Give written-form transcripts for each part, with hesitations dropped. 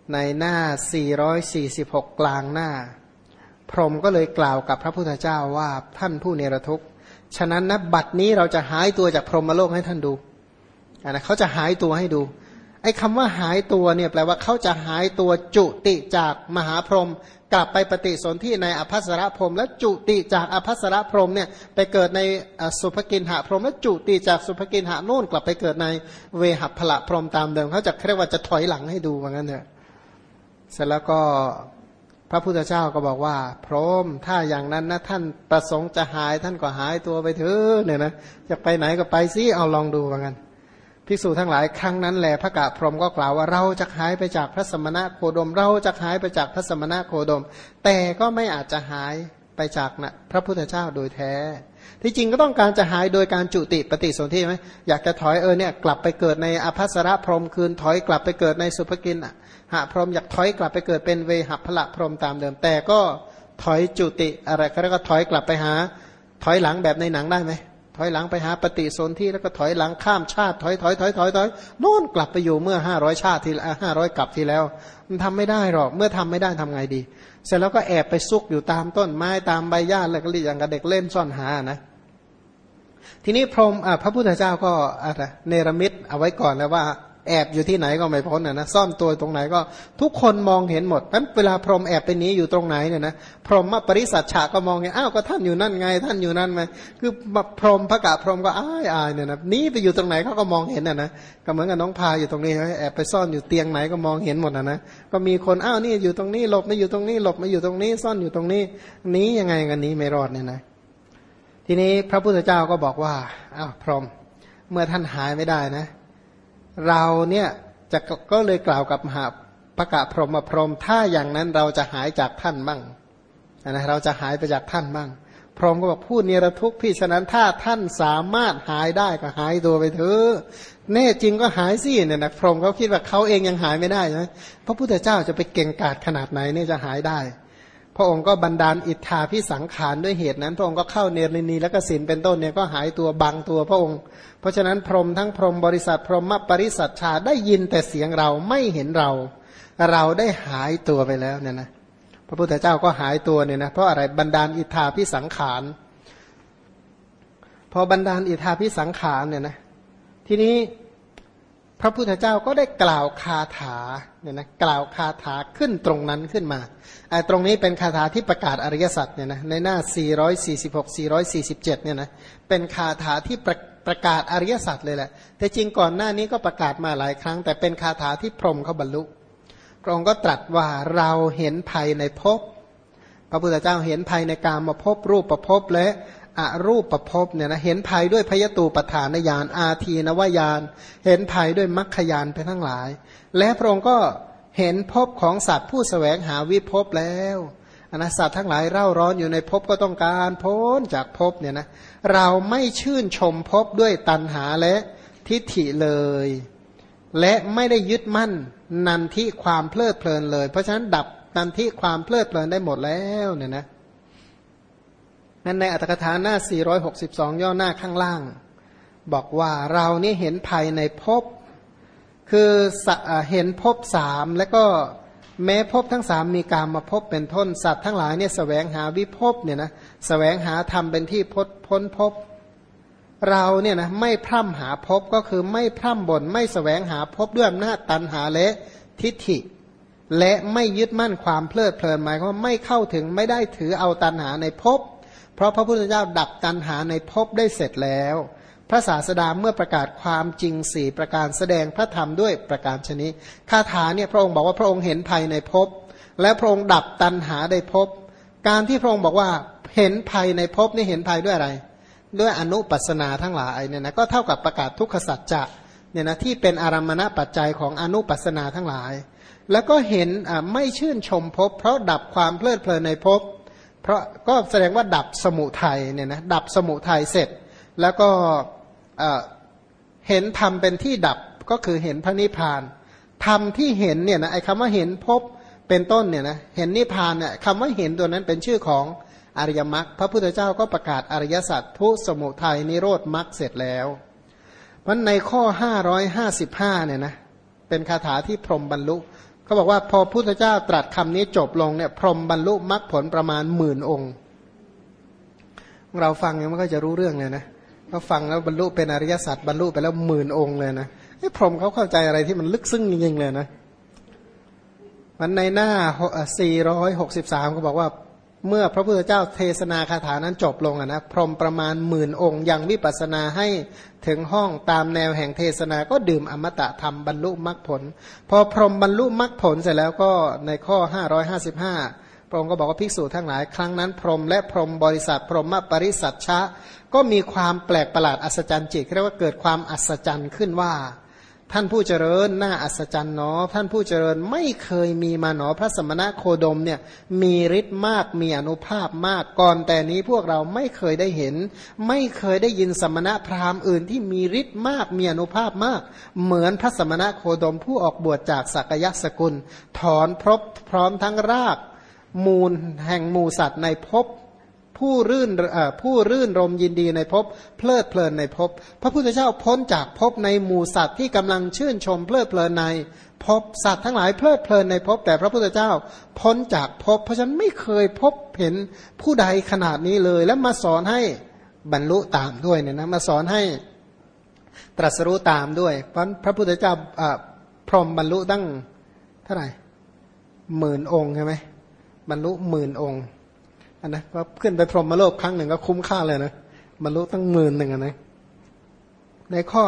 ในหน้า446กลางหน้าพรหมก็เลยกล่าวกับพระพุทธเจ้าว่าท่านผู้เนรทุกข์ฉะนั้นนะบัดนี้เราจะหายตัวจากพรหมโลกให้ท่านดูนะเขาจะหายตัวให้ดูไอ้คำว่าหายตัวเนี่ยแปลว่าเขาจะหายตัวจุติจากมหาพรหมกลับไปปฏิสนธิในอภัสรพรหมและจุติจากอภัสรพรหมเนี่ยไปเกิดในสุภกินหพรหมและจุติจากสุภกินหโน่นกลับไปเกิดในเวหัพพละพรหมตามเดิมเขาจะเรียกว่าจะถอยหลังให้ดูว่างั้นเถอะเสร็จแล้วก็พระพุทธเจ้าก็บอกว่าพรหมถ้าอย่างนั้นนะท่านประสงค์จะหายท่านก็หายตัวไปเถอะเนี่ยนะจะไปไหนก็ไปสิเอาลองดูว่างั้นภิกษุทั้งหลายครั้งนั้นแหละพระกะพรหมก็กล่าวว่าเราจะหายไปจากพระสมณะโคดมเราจะหายไปจากพระสมณะโคดมแต่ก็ไม่อาจจะหายไปจากนะพระพุทธเจ้าโดยแท้ที่จริงก็ต้องการจะหายโดยการจุติปฏิสนธิไหมอยากจะถอยเนี่ยกลับไปเกิดในอภัสรพรหมคืนถอยกลับไปเกิดในสุภกินหพรหมอยากถอยกลับไปเกิดเป็นเวหัพพละพรหมตามเดิมแต่ก็ถอยจุติอะไรก็แล้วก็ถอยกลับไปหาถอยหลังแบบในหนังได้ไหมถอยหลังไปหาปฏิสนธิแล้วก็ถอยหลังข้ามชาติถอยโน่นกลับไปอยู่เมื่อ500ชาติที่500กลับที่แล้วมันทำไม่ได้หรอกเมื่อทำไม่ได้ทำไงดีเสร็จแล้วก็แอบไปซุกอยู่ตามต้นไม้ตามใบหญ้าแล้วก็อย่างกับเด็กเล่นซ่อนหานะทีนี้พรหมพระพุทธเจ้าก็เนรมิตเอาไว้ก่อนแล้วว่าแอบอยู่ที่ไหนก็ไม่พ้นนะซ่อนตัวตรงไหนก็ทุกคนมองเห็นหมดเพราะเวลาพรหมแอบไปหนีอยู่ตรงไหนเนี่ยนะพรหมปริสัชชะก็มองเห็นอ้าวก็ท่านอยู่นั่นไงท่านอยู่นั่นไหมคือพรหมพระกะพรหมก็อายเนี่ยนะหนีไปอยู่ตรงไหนเขาก็มองเห็นนะก็เหมือนกับน้องพาอยู่ตรงนี้แอบไปซ่อนอยู่เตียงไหนก็มองเห็นหมดนะก็มีคนอ้าวนี่อยู่ตรงนี้หลบมาอยู่ตรงนี้หลบมาอยู่ตรงนี้ซ่อนอยู่ตรงนี้หนียังไงกันนี้ไม่รอดเนี่ยนะทีนี้พระพุทธเจ้าก็บอกว่าอ้าวพรหมเมื่อท่านหายไม่ได้นะเราเนี่ยจะก็เลยกล่าวกับมหาพระกะพรหมพรหมถ้าอย่างนั้นเราจะหายจากท่านบ้างนะเราจะหายไปจากท่านบ้างพรหมก็บอกพูดเนรทุกข์พี่ฉะนั้นถ้าท่านสามารถหายได้ก็หายตัวไปเถอะแน่จริงก็หายสิเนี่ยนะพรหมเขาคิดว่าเขาเองยังหายไม่ได้นะพระพุทธเจ้าจะไปเก่งกาจขนาดไหนเนี่ยจะหายได้พระองค์ก็บันดาลอิทธาภิสังขารด้วยเหตุนั้นพระองค์ก็เข้าเนรณีและกสินเป็นต้นเนี่ยก็หายตัวบังตัวพระองค์เพราะฉะนั้นพรหมทั้งพรหมบริษัทพรหมปริสัทชาได้ยินแต่เสียงเราไม่เห็นเราได้หายตัวไปแล้วเนี่ยนะพระพุทธเจ้าก็หายตัวเนี่ยนะเพราะอะไรบันดาลอิทธาภิสังขารพอบันดาลอิทธาภิสังขารเนี่ยนะทีนี้พระพุทธเจ้าก็ได้กล่าวคาถาเนี่ยนะกล่าวคาถาขึ้นตรงนั้นขึ้นมาตรงนี้เป็นคาถาที่ประกาศอริยสัจเนี่ยนะในหน้า446 447เนี่ยนะเป็นคาถาที่ประกาศอริยสัจเลยแหละแต่จริงก่อนหน้านี้ก็ประกาศมาหลายครั้งแต่เป็นคาถาที่พรหมเขาบรรลุพระองค์ก็ตรัสว่าเราเห็นภัยในภพพระพุทธเจ้าเห็นภัยในกามภพรูปภพและอรูปภพเนี่ยนะเห็นภัยด้วยพยตูปฐานญาณอาทีนวญาณเห็นภัยด้วยมรรคญาณไปทั้งหลายและพระองค์ก็เห็นภพของสัตว์ผู้แสวงหาวิภพแล้วสัตว์ทั้งหลายเร่าร้อนอยู่ในภพก็ต้องการพ้นจากภพเนี่ยนะเราไม่ชื่นชมภพด้วยตัณหาและทิฏฐิเลยและไม่ได้ยึดมั่นนันทิความเพลิดเพลินเลยเพราะฉะนั้นดับนันทิความเพลิดเพลินได้หมดแล้วเนี่ยนะนั่นในอัตถกถาหน้า462ย่อหน้าข้างล่างบอกว่าเรานี่เห็นภัยในภพคือเห็นภพสามแล้วก็แม้ภพทั้งสามมีกามมาภพเป็นต้นสัตว์ทั้งหลายเนี่ยแสวงหาวิภพเนี่ยนะแสวงหาธรรมเป็นที่พ้นภพเราเนี่ยนะไม่พร่ำหาภพก็คือไม่พร่ำบ่นไม่แสวงหาภพด้วยอำนาจตัณหาและทิฏฐิและไม่ยึดมั่นความเพลิดเพลินหมายความว่าไม่เข้าถึงไม่ได้ถือเอาตัณหาในภพเพราะพระพุทธเจ้าดับตัณหาในภพได้เสร็จแล้วพระศาสดาเมื่อประกาศความจริง4ประการแสดงพระธรรมด้วยประการชนิดคาถาเนี่ยพระองค์บอกว่าพระองค์เห็นภัยในภพและพระองค์ดับตัณหาในภพการที่พระองค์บอกว่าเห็นภัยในภพนี่เห็นภัยด้วยอะไรด้วยอนุปัสนาทั้งหลายเนี่ยนะก็เท่ากับประกาศทุกขสัจจะเนี่ยนะที่เป็นอารมณปัจจัยของอนุปัสนาทั้งหลายแล้วก็เห็นไม่ชื่นชมภพเพราะดับความเพลิดเพลินในภพเพราะก็แสดงว่าดับสมุทัยเนี่ยนะดับสมุทัยเสร็จแล้วก็เห็นธรรมเป็นที่ดับก็คือเห็นพระนิพพานธรรมที่เห็นเนี่ยนะไอ้คำว่าเห็นภพเป็นต้นเนี่ยนะเห็นนิพพานเนี่ยคำว่าเห็นตัวนั้นเป็นชื่อของอริยมรรคพระพุทธเจ้าก็ประกาศอริยสัจทุสมุทัยนิโรธมรรคเสร็จแล้วเพราะในข้อ555เนี่ยนะเป็นคาถาที่พรหมบรรลุเขาบอกว่าพอพุทธเจ้าตรัสคำนี้จบลงเนี่ยพรหมบรรลุมรรคผลประมาณ10,000 องค์เราฟังเนี่ยมันก็จะรู้เรื่องเลยนะเขาฟังแล้วบรรลุเป็นอริยสัจบรรลุไปแล้ว10,000 องค์เลยนะพรหมเขาเข้าใจอะไรที่มันลึกซึ้งจริงๆเลยนะมันในหน้า463ก็บอกว่าเมื่อพระพุทธเจ้าเทศนาคาถานั้นจบลงนะพรหมประมาณ10,000 องค์ยังวิปัสสนาให้ถึงห้องตามแนวแห่งเทศนาก็ดื่มอมตะธรรมบรรลุมรรคผลพอพรหมบรรลุมรรคผลเสร็จแล้วก็ในข้อ555พระองค์ก็บอกว่าภิกษุทั้งหลายครั้งนั้นพรหมและพรหมบริษัทพรหมปริสัชชะก็มีความแปลกประหลาดอัศจรรย์จิตเรียกว่าเกิดความอัศจรรย์ขึ้นว่าท่านผู้เจริญน่าอัศจรรย์เนาะท่านผู้เจริญไม่เคยมีมาหนอพระสมณะโคดมเนี่ยมีฤทธิ์มากมีอนุภาพมากก่อนแต่นี้พวกเราไม่เคยได้เห็นไม่เคยได้ยินสมณะพราหมณ์อื่นที่มีฤทธิ์มากมีอนุภาพมากเหมือนพระสมณะโคดมผู้ออกบวชจากสักยสกุลถอนพร้อมทั้งรากมูลแห่งหมู่สัตว์ในภพผู้รื่นรมยินดีในภพเพลิดเพลินในภพพระพุทธเจ้าพ้นจากภพในหมู่สัตว์ที่กำลังชื่นชมเพลิดเพลินในภพสัตว์ทั้งหลายเพลิดเพลินในภพแต่พระพุทธเจ้าพ้นจากภพเพราะฉะนั้นไม่เคยพบเห็นผู้ใดขนาดนี้เลยแล้วมาสอนให้บรรลุตามด้วยเนี่ยนะมาสอนให้ตรัสรู้ตามด้วยเพราะพระพุทธเจ้าพรหมบรรลุตั้งเท่าไหร่10,000 องค์ใช่ไหมบรรลุ10,000 องค์อันนะก็ขึ้นไปพรหมโลกครั้งหนึ่งก็คุ้มค่าเลยนะบรรลุตั้ง10,000นะในข้อ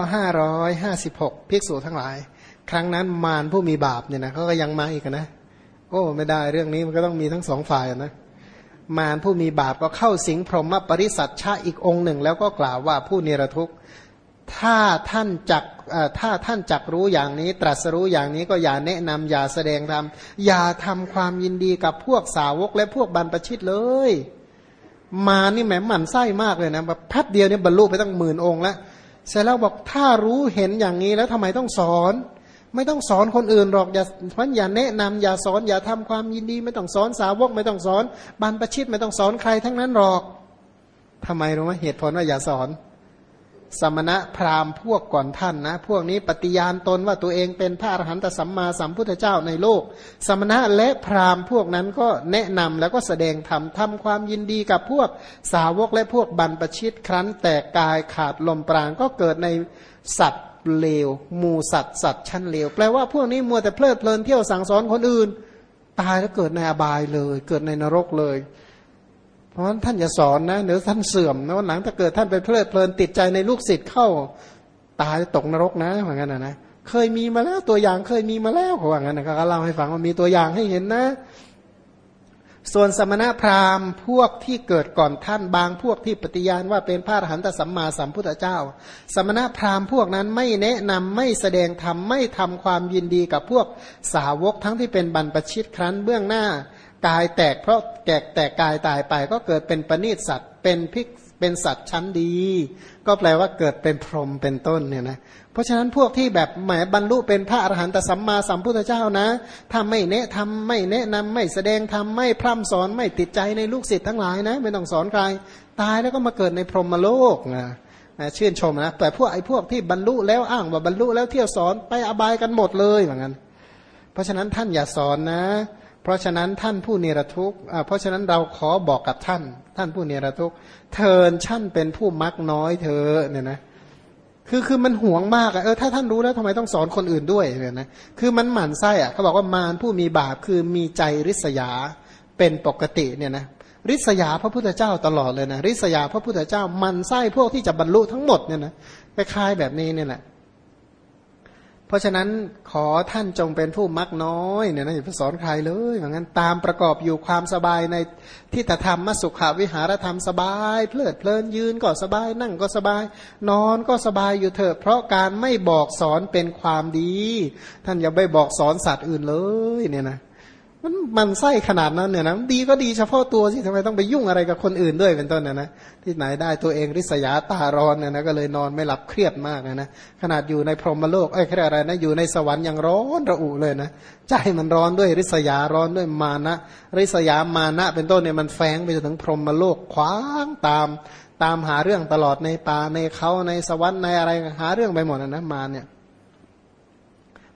556ภิกษุทั้งหลายครั้งนั้นมารผู้มีบาปเนี่ยนะเขาก็ยังมาอีกนะโอ้ไม่ได้เรื่องนี้มันก็ต้องมีทั้งสองฝ่ายนะมารผู้มีบาปก็เข้าสิงพรหมปริสัชชะอีกองค์หนึ่งแล้วก็กล่าวว่าผู้เนรทุกข์ถ้าท่านจักรู้อย่างนี้ตรัสรู้อย่างนี้ก็อย่าแนะนำอย่าแสดงธรรมอย่าทำความยินดีกับพวกสาวกและพวกบรรพชิตเลยมานี่แหมหมั่นไส้มากเลยนะแบบแป๊บเดียวเนี่ยบรรลุไปตั้ง10,000 องค์แล้วเสร็จแล้วบอกถ้ารู้เห็นอย่างนี้แล้วทำไมต้องสอนไม่ต้องสอนคนอื่นหรอกอย่าแนะนำอย่าสอนอย่าทำความยินดีไม่ต้องสอนสาวกไม่ต้องสอนบรรพชิตไม่ต้องสอนใครทั้งนั้นหรอกทำไมรู้ไหมเหตุผลว่าอย่าสอนสมณะพราหมณ์พวกก่อนท่านนะพวกนี้ปฏิญาณตนว่าตัวเองเป็นพระอรหันตสัมมาสัมพุทธเจ้าในโลกสมณะและพราหมณ์พวกนั้นก็แนะนำแล้วก็แสดงธรรมทำความยินดีกับพวกสาวกและพวกบรรพชิตครั้นแต่กายขาดลมปราณก็เกิดในสัตว์เลวหมู่สัตว์ชั้นเลวแปลว่าพวกนี้มัวแต่เพลิดเพลินเที่ยวสั่งสอนคนอื่นตายแล้วเกิดในอบายเลยเกิดในนรกเลยเพราะฉะนั้นท่านอย่าสอนนะเดี๋ยวท่านเสื่อมนะวันหลังถ้าเกิดท่านไปเพลิดเพลินติดใจในลูกศิษย์เข้าตายตกนรกนะเหมือนกันนะเคยมีมาแล้วตัวอย่างเคยมีมาแล้วเขาว่างั้นนะก็เล่าให้ฟังว่ามีตัวอย่างให้เห็นนะส่วนสมณพราหมณ์พวกที่เกิดก่อนท่านบางพวกที่ปฏิญาณว่าเป็นพระอรหันตสัมมาสัมพุทธเจ้าสมณพราหมณ์พวกนั้นไม่แนะนำไม่แสดงธรรมไม่ทำความยินดีกับพวกสาวกทั้งที่เป็นบรรพชิตครั้นเบื้องหน้ากายแตกเพราะแตกกายตายไปก็เกิดเป็นปณีตสัตว์เป็นสัตว์ชั้นดีก็แปลว่าเกิดเป็นพรหมเป็นต้นเนี่ยนะเพราะฉะนั้นพวกที่แบบหมายบรรลุเป็นพระอรหันตสัมมาสัมพุทธเจ้านะถ้าไม่แนะทำไม่แนะนำไม่แสดงธรรมไม่พร่ำสอนไม่ติดใจในลูกศิษย์ทั้งหลายนะไม่ต้องสอนใครตายแล้วก็มาเกิดในพรหมโลกนะชื่นชมนะแต่พวกที่บรรลุแล้วอ้างว่าบรรลุแล้วเที่ยวสอนไปอบายกันหมดเลยเหมือนกันเพราะฉะนั้นท่านอย่าสอนนะเพราะฉะนั้นท่านผู้เนรทุกข์เพราะฉะนั้นเราขอบอกกับท่านผู้เนรทุกข์เทินท่านเป็นผู้มักน้อยเธอเนี่ยนะคือมันห่วงมากถ้าท่านรู้แล้วทำไมต้องสอนคนอื่นด้วยเนี่ยนะคือมันหมั่นไส้เขาบอกว่ามารผู้มีบาปคือมีใจริษยาเป็นปกติเนี่ยนะริษยาพระพุทธเจ้าตลอดเลยนะริษยาพระพุทธเจ้ามันไส้พวกที่จะบรรลุทั้งหมดเนี่ยนะคล้ายๆแบบนี้เนี่ยแหละเพราะฉะนั้นขอท่านจงเป็นผู้มักน้อยเนี่ยนะอย่าไปสอนใครเลยอย่างนั้นตามประกอบอยู่ความสบายในทิฏฐธรรมสุขวิหารธรรมสบายเพลิดเพลินยืนก็สบายนั่งก็สบายนอนก็สบายอยู่เถอะเพราะการไม่บอกสอนเป็นความดีท่านอย่าไปบอกสอนสัตว์อื่นเลยเนี่ยนะมันไส้ขนาดนั้นเนี่ยนะดีก็ดีเฉพาะตัวสิทำไมต้องไปยุ่งอะไรกับคนอื่นด้วยเป็นต้นนะที่ไหนได้ตัวเองริษยาตาร้อนเนี่ยนะก็เลยนอนไม่หลับเครียดมากนะขนาดอยู่ในพรหมโลกแค่อะไรนะอยู่ในสวรรค์ยังร้อนระอุเลยนะใจมันร้อนด้วยริษยาร้อนด้วยมานะริษยามานะเป็นต้นเนี่ยมันแฝงไปจนถึงพรหมโลกขวางตามหาเรื่องตลอดในป่าในเขาในสวรรค์ในอะไรหาเรื่องไปหมดนะมาเนี่ย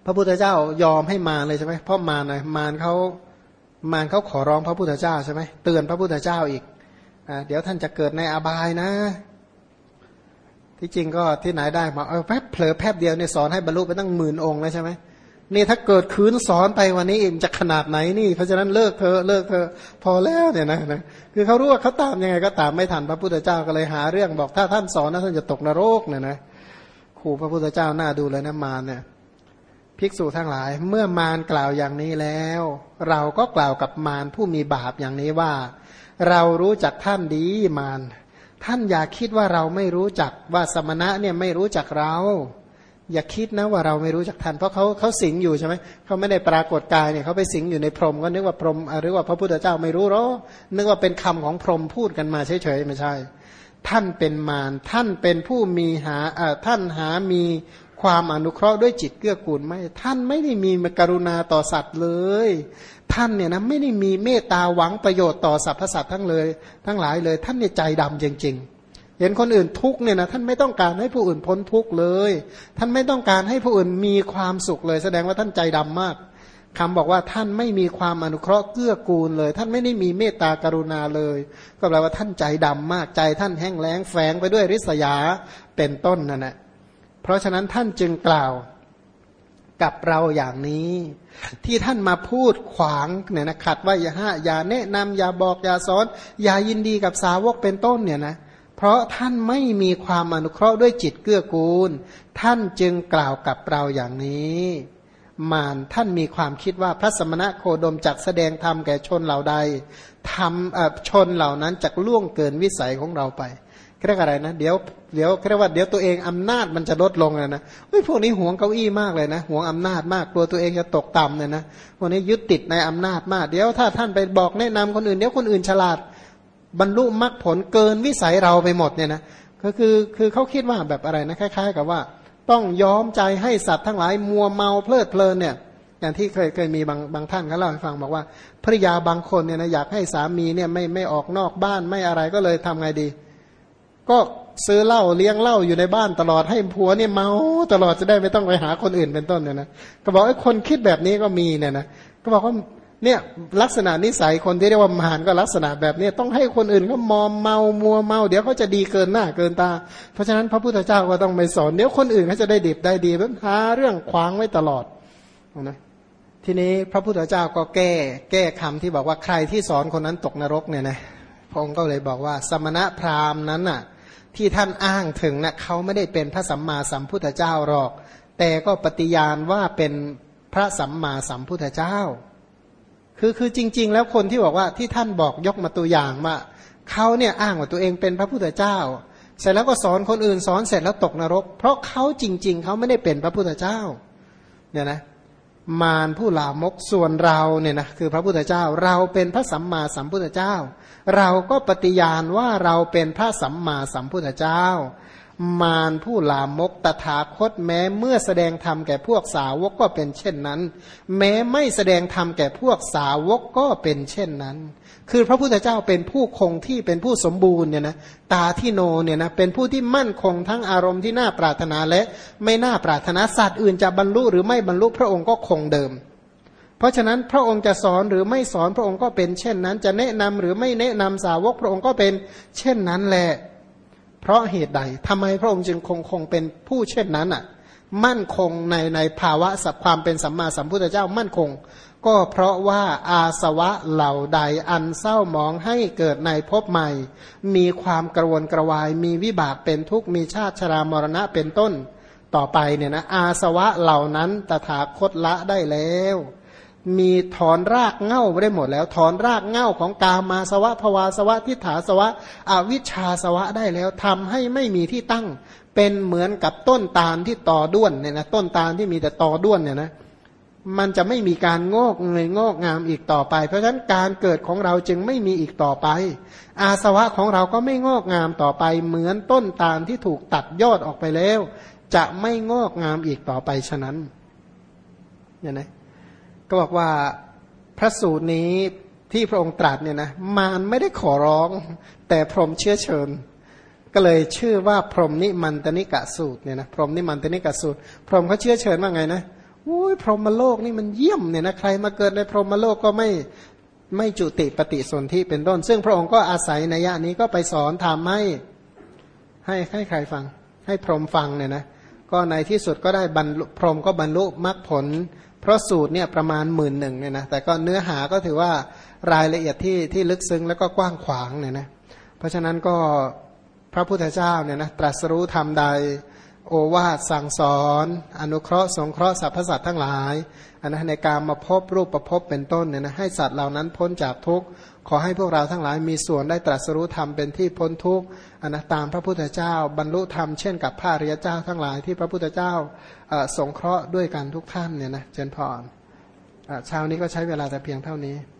พระพุทธเจ้ายอมให้มารเลยใช่ไหมเพราะมารนะมารเขาขอร้องพระพุทธเจ้าใช่ไหมเตือนพระพุทธเจ้าอีกเดี๋ยวท่านจะเกิดในอบายนะที่จริงก็ที่ไหนได้มาแป๊บเผลอแป๊บเดียวเนี่ยสอนให้บรรลุไปตั้ง10,000 องค์แล้วใช่ไหมนี่ถ้าเกิดคืนสอนไปวันนี้จะขนาดไหนนี่เพราะฉะนั้นเลิกเธอพอแล้วเนี่ยนะคือเขารู้ว่าเขาตามยังไงก็ตามไม่ทันพระพุทธเจ้าก็เลยหาเรื่องบอกถ้าท่านสอนนะท่านจะตกนรกเนี่ยนะขู่พระพุทธเจ้าหน้าดูเลยนะมารเนี่ยภิกษุทั้งหลายเมื่อมารกล่าวอย่างนี้แล้วเราก็กล่าวกับมารผู้มีบาปอย่างนี้ว่าเรารู้จักท่านดีมารท่านอย่าคิดว่าเราไม่รู้จักว่าสมณะเนี่ยไม่รู้จักเราอย่าคิดนะว่าเราไม่รู้จักท่านเพราะเขาสิงอยู่ใช่ไหมเขาไม่ได้ปรากฏกายเนี่ยเขาไปสิงอยู่ในพรหมก็นึกว่าพรหมหรือว่าพระพุทธเจ้าไม่รู้หรอนึกว่าเป็นคำของพรหมพูดกันมาเฉยๆไม่ใช่ท่านเป็นมารท่านเป็นผู้มีท่านหามีความอนุเคราะห์ด้วยจิตเกื้อกูลไม่ท่านไม่ได้มีกรุณาต่อสัตว์เลยท่านเนี่ยนะไม่ได้มีเมตตาหวังประโยชน์ต่อสรรพสัตว์ทั้งหลายเลยท่านเนี่ยใจดำจริงๆเห็นคนอื่นทุกข์เนี่ยนะท่านไม่ต้องการให้ผู้อื่นพ้นทุกข์เลยท่านไม่ต้องการให้ผู้อื่นมีความสุขเลยแสดงว่าท่านใจดำมากคำบอกว่าท่านไม่มีความอนุเคราะห์เกื้อกูลเลยท่านไม่ได้มีเมตตากรุณาเลยก็แปลว่าท่านใจดำมากใจท่านแห้งแล้งแฝงไปด้วยริษยาเป็นต้นนั่นแหละเพราะฉะนั้นท่านจึงกล่าวกับเราอย่างนี้ที่ท่านมาพูดขวางเนี่ยนะขัดว่าอย่าแนะนำอย่าบอกอย่าสอนอย่ายินดีกับสาวกเป็นต้นเนี่ยนะเพราะท่านไม่มีความอนุเคราะห์ด้วยจิตเกื้อกูลท่านจึงกล่าวกับเราอย่างนี้มารท่านมีความคิดว่าพระสมณะโคดมจักแสดงธรรมแก่ชนเหล่าใดชนเหล่านั้นจักล่วงเกินวิสัยของเราไปเรียกอะไรนะเดี๋ยวเรียกว่าเดี๋ยวตัวเองอำนาจมันจะลดลงนะพวกนี้หวงเก้าอี้มากเลยนะหวงอำนาจมากกลัวตัวเองจะตกต่ำเนี่ยนะพวกนี้ยึดติดในอำนาจมากเดี๋ยวถ้าท่านไปบอกแนะนำคนอื่นเดี๋ยวคนอื่นฉลาดบรรลุมรรคผลเกินวิสัยเราไปหมดเนี่ยนะก็คือเขาคิดว่าแบบอะไรนะคล้ายๆกับว่าต้องยอมใจให้สัตว์ทั้งหลายมัวเมาเพลิดเพลินเนี่ยอย่างที่เคยมีบางท่านเขาเล่าให้ฟังบอกว่าภริยาบางคนเนี่ยนะอยากให้สามีเนี่ยไม่ออกนอกบ้านไม่อะไรก็เลยทำไงดีก็ซื้อเหล้าเลี้ยงเหล้าอยู่ในบ้านตลอดให้ผัวเนี่ยเมาตลอดจะได้ไม่ต้องไปหาคนอื่นเป็นต้นเนี่ยนะก็บอกไอ้คนคิดแบบนี้ก็มีเนี่ยนะก็บอกว่าเนี่ยลักษณะนิสัยคนที่เรียกว่ามารก็ลักษณะแบบนี้ต้องให้คนอื่นก็มอมเมามัวเมาเดี๋ยวเขาจะดีเกินหน้าเกินตาเพราะฉะนั้นพระพุทธเจ้าก็ต้องไปสอนเดี๋ยวคนอื่นเขาจะได้ดิบได้ดีแบบหาเรื่องขวางไว้ตลอดนะทีนี้พระพุทธเจ้าก็แก้คำที่บอกว่าใครที่สอนคนนั้นตกนรกเนี่ยนะพระองค์ก็เลยบอกว่าสมณะพราหมณ์นั้นน่ะที่ท่านอ้างถึงนะเขาไม่ได้เป็นพระสัมมาสัมพุทธเจ้าหรอกแต่ก็ปฏิญาณว่าเป็นพระสัมมาสัมพุทธเจ้าคือจริงๆแล้วคนที่บอกว่าที่ท่านบอกยกมาตัวอย่างว่าเขาเนี่ยอ้างว่าตัวเองเป็นพระพุทธเจ้าเสร็จแล้วก็สอนคนอื่นสอนเสร็จแล้วตกนรกเพราะเขาจริงๆเขาไม่ได้เป็นพระพุทธเจ้าเนี่ยนะมารผู้ลามกส่วนเราเนี่ยนะคือพระพุทธเจ้าเราเป็นพระสัมมาสัมพุทธเจ้าเราก็ปฏิญาณว่าเราเป็นพระสัมมาสัมพุทธเจ้ามารผู้ลามกตถาคตแม้เมื่อแสดงธรรมแก่พวกสาวกก็เป็นเช่นนั้นแม้ไม่แสดงธรรมแก่พวกสาวกก็เป็นเช่นนั้นคือพระพุทธเจ้าเป็นผู้คงที่เป็นผู้สมบูรณ์เนี่ยนะตาที่โนเนี่ยนะเป็นผู้ที่มั่นคงทั้งอารมณ์ที่น่าปรารถนาและไม่น่าปรารถนาสัตว์อื่นจะบรรลุหรือไม่บรรลุพระองค์ก็คงเดิมเพราะฉะนั้นพระองค์จะสอนหรือไม่สอนพระองค์ก็เป็นเช่นนั้นจะแนะนำหรือไม่แนะนำสาวกพระองค์ก็เป็นเช่นนั้นแหละเพราะเหตุใดทำไมพระองค์จึงคงเป็นผู้เช่นนั้นอ่ะมั่นคงในภาวะสัพความเป็นสัมมาสัมพุทธเจ้ามั่นคงก็เพราะว่าอาสวะเหล่าใดอันเศร้าหมองให้เกิดในภพใหม่มีความกระวนกระวายมีวิบากเป็นทุกข์มีชาติชรามรณะเป็นต้นต่อไปเนี่ยนะอาสวะเหล่านั้นตถาคตละได้แล้วมีถอนรากเหง้าไม่ได้หมดแล้วถอนรากเหง้าของกามาสวะภวาสวะทิฏฐาสวะอวิชชาสวะได้แล้วทำให้ไม่มีที่ตั้งเป็นเหมือนกับต้นตาลที่ตอด้วนเนี่ยนะต้นตาลที่มีแต่ตอด้วนเนี่ยนะมันจะไม่มีการงอกเงยงอกงามอีกต่อไปเพราะฉะนั้นการเกิดของเราจึงไม่มีอีกต่อไปอาสวะของเราก็ไม่งอกงามต่อไปเหมือนต้นตาลที่ถูกตัดยอดออกไปแล้วจะไม่งอกงามอีกต่อไปฉะนั้นเนี่ยนะก็บอกว่าพระสูตรนี้ที่พระองค์ตรัสเนี่ยนะมารไม่ได้ขอร้องแต่พรหมเชื้อเชิญก็เลยชื่อว่าพรหมนิมันตนิกะสูตรเนี่ยนะพรหมนิมันตนิกะสูตรพรหมเขาเชื้อเชิญว่าไงนะอุ้ยพรหมโลกนี่มันเยี่ยมเนี่ยนะใครมาเกิดในพรหมโลกก็ไม่จุติปฏิสนธิเป็นต้นซึ่งพระองค์ก็อาศัยนัยยะนี้ก็ไปสอนทำให้ใครฟังให้พรหมฟังเนี่ยนะก็ในที่สุดก็ได้บรรลุพรหมก็บรรลุมรรคผลเพราะสูตรเนี่ยประมาณ11,000เนี่ยนะแต่ก็เนื้อหาก็ถือว่ารายละเอียดที่ลึกซึ้งแล้วก็กว้างขวางเนี่ยนะเพราะฉะนั้นก็พระพุทธเจ้าเนี่ยนะตรัสรู้ธรรมใดโอวาทสั่งสอนอนุเคราะห์สงเคราะห์สรรพสัตว์ทั้งหลายอันนะในการมาพบรูปประพบเป็นต้นเนี่ยนะให้สัตว์เหล่านั้นพ้นจากทุกข์ขอให้พวกเราทั้งหลายมีส่วนได้ตรัสรู้ธรรมเป็นที่พ้นทุกข์อันนะตามพระพุทธเจ้าบรรลุธรรมเช่นกับพระอริยเจ้าทั้งหลายที่พระพุทธเจ้าสงเคราะห์ด้วยกันทุกท่านเนี่ยนะเจริญพรเช้านี้ก็ใช้เวลาแต่เพียงเท่านี้